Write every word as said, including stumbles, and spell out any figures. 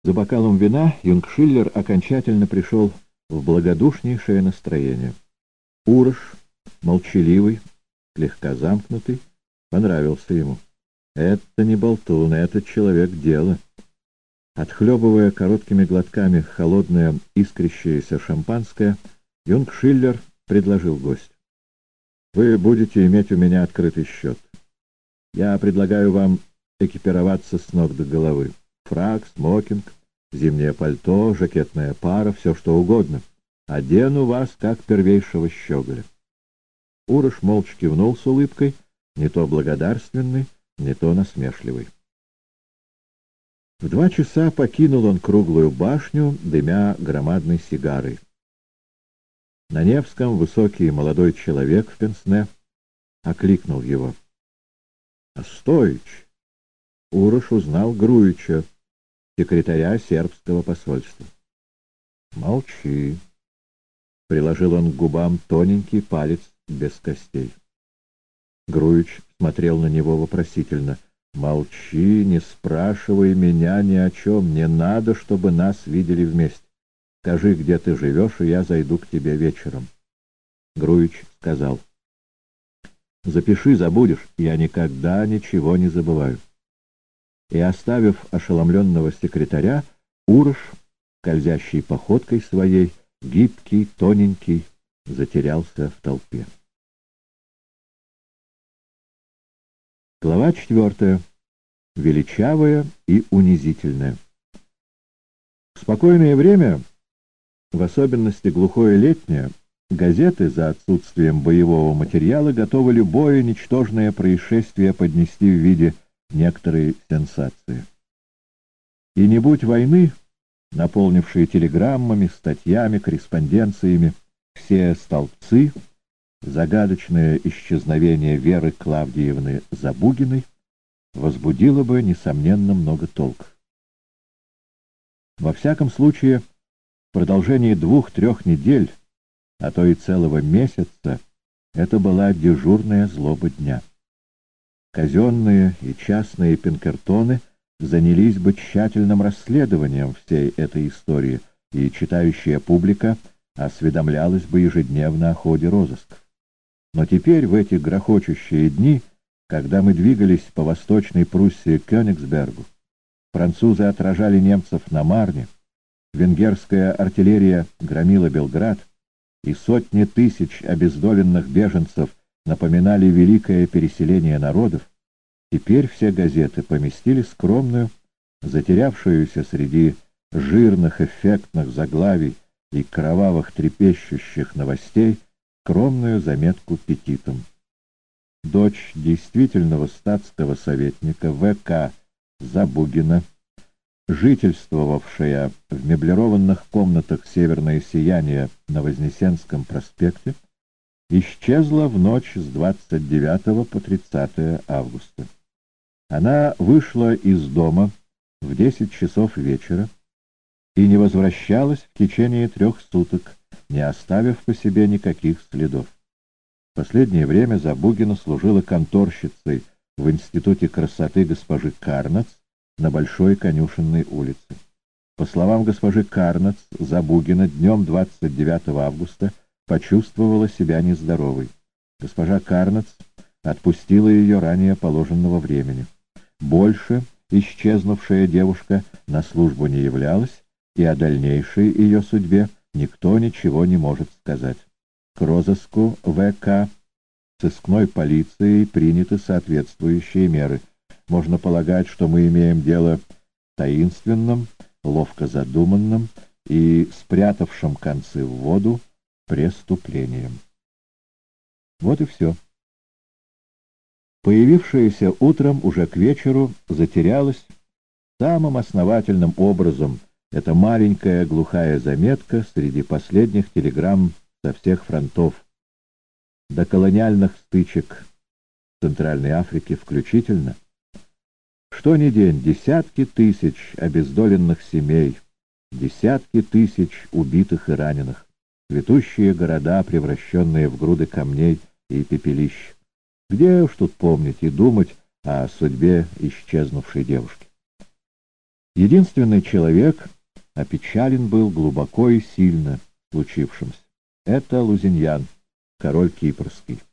За бокалом вина Юнгшиллер окончательно пришел в благодушнейшее настроение. Урож, молчаливый, слегка замкнутый, понравился ему. Это не болтун, это человек дела. Отхлебывая короткими глотками холодное искрящееся шампанское, Юнгшиллер предложил гостю: «Вы будете иметь у меня открытый счет. Я предлагаю вам экипироваться с ног до головы. Фрак, смокинг, зимнее пальто, жакетная пара, все что угодно. Одену вас, как первейшего щеголя». Урож молча кивнул с улыбкой, не то благодарственной, не то насмешливой. В два часа покинул он круглую башню, дымя громадной сигарой. На Невском высокий молодой человек в пенсне окликнул его. «Стоич!» Урож узнал Груича, секретаря сербского посольства. «Молчи!» — приложил он к губам тоненький палец без костей. Груич смотрел на него вопросительно. «Молчи, не спрашивай меня ни о чем. Не надо, чтобы нас видели вместе. Скажи, где ты живешь, и я зайду к тебе вечером». Груич сказал: «Запиши, забудешь, я никогда ничего не забываю». И, оставив ошеломленного секретаря, Урож, скользящей походкой своей, гибкий, тоненький, затерялся в толпе. Глава четвертая. Величавая и унизительная. В спокойное время, в особенности глухое летнее, газеты за отсутствием боевого материала готовы любое ничтожное происшествие поднести в виде некоторой сенсации. И не будь войны, наполнившие телеграммами, статьями, корреспонденциями все столбцы, загадочное исчезновение Веры Клавдиевны Забугиной возбудило бы, несомненно, много толков. Во всяком случае, в продолжении двух-трех недель, а то и целого месяца, это была дежурная злоба дня. Казенные и частные пинкертоны занялись бы тщательным расследованием всей этой истории, и читающая публика осведомлялась бы ежедневно о ходе розысков. Но теперь, в эти грохочущие дни, когда мы двигались по Восточной Пруссии к Кёнигсбергу, французы отражали немцев на Марне, венгерская артиллерия громила Белград, и сотни тысяч обездоленных беженцев напоминали великое переселение народов, теперь все газеты поместили скромную, затерявшуюся среди жирных эффектных заглавий и кровавых трепещущих новостей, скромную заметку петитом. Дочь действительного статского советника В К Забугина, жительствовавшая в меблированных комнатах «Северное сияние» на Вознесенском проспекте, исчезла в ночь с двадцать девятого по тридцатое августа. Она вышла из дома в десять часов вечера и не возвращалась в течение трех суток, не оставив по себе никаких следов. В последнее время Забугина служила конторщицей в Институте красоты госпожи Карнац на Большой Конюшенной улице. По словам госпожи Карнац, Забугина днем двадцать девятого августа почувствовала себя нездоровой. Госпожа Карнац отпустила ее ранее положенного времени. Больше исчезнувшая девушка на службу не являлась, и о дальнейшей ее судьбе никто ничего не может сказать. К розыску В К сыскной полицией приняты соответствующие меры. Можно полагать, что мы имеем дело с таинственным, ловко задуманным и спрятавшим концы в воду преступлением. Вот и все. Появившаяся утром уже к вечеру затерялась самым основательным образом эта маленькая глухая заметка среди последних телеграмм со всех фронтов, до колониальных стычек в Центральной Африке включительно. Что ни день десятки тысяч обездоленных семей, десятки тысяч убитых и раненых, цветущие города, превращенные в груды камней и пепелищ. Где уж тут помнить и думать о судьбе исчезнувшей девушки? Единственный человек опечален был глубоко и сильно случившимся. Это Лузиньян, король кипрский.